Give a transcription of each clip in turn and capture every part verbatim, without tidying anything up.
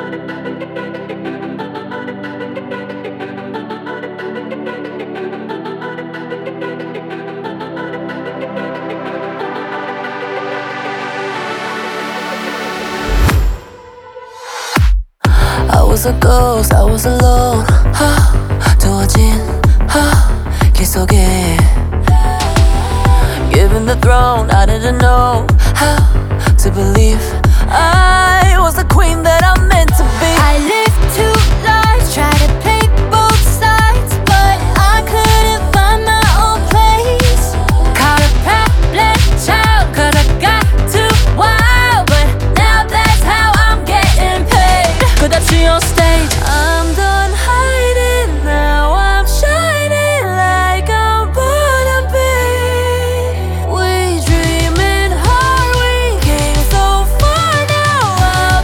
I was a ghost, I was alone. 하, 두어진 하, 길 속에 Given the throne, I didn't know how to believe I was the queen that I'm meant to be. I lived two lives, tried to play both sides, but I couldn't find my own place. Caught a problem child, cause I got too wild, but now that's how I'm getting paid. 끝없이 on stage. I'm done hiding, now I'm shining like I'm born to be. We dreaming hard, we came so far, now I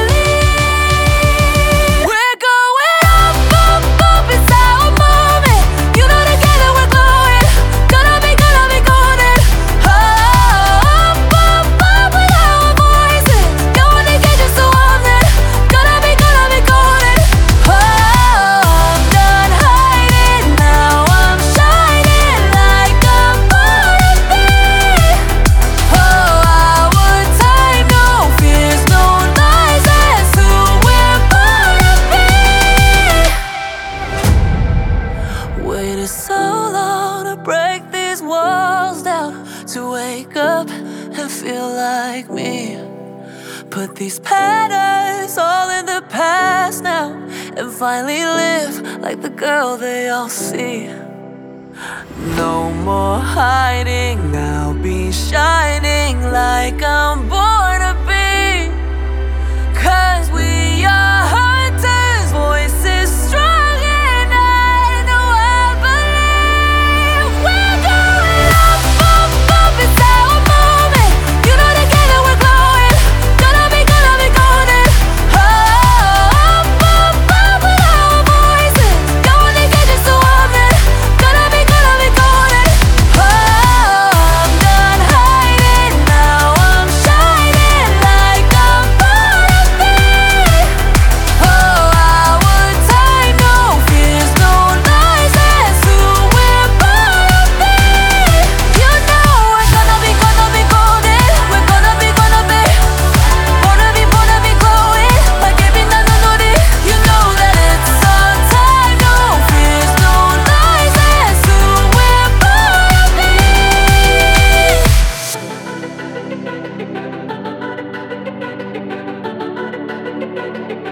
believe. We're going up, up, up, it's our moment. You know together we're glowing, gonna be, gonna be golden. Up, up, up with our voices, going to get you so I'm there. Gonna be, gonna be golden. Oh, I'm done hiding, now I'm shining like I'm born to be. Oh, our time, no fears, no lies, that's who we're born to be. Waited so long to break these walls down, to wake up and feel like me. Put these patterns all in the past now, and finally live like the girl they all see. No more hiding, now be shining like I'm born to be. Cause we are hunters, voices strong, and I know I believe. We're going up, up, up, it's our moment. You know together we're glowing, gonna be, gonna be golden. Oh, up, up, up with our voices, going to get you so I'm there. Gonna be, gonna be golden. Oh, I'm done hiding, now I'm shining like I'm born to be. Oh, our time, no fears, no lies, that's who we're born to be. You know we're gonna be, gonna be golden. We're gonna be, gonna be born to be, born to be glowing like every night on the You know that it's our time, no fears, no lies, that's who we're born to be.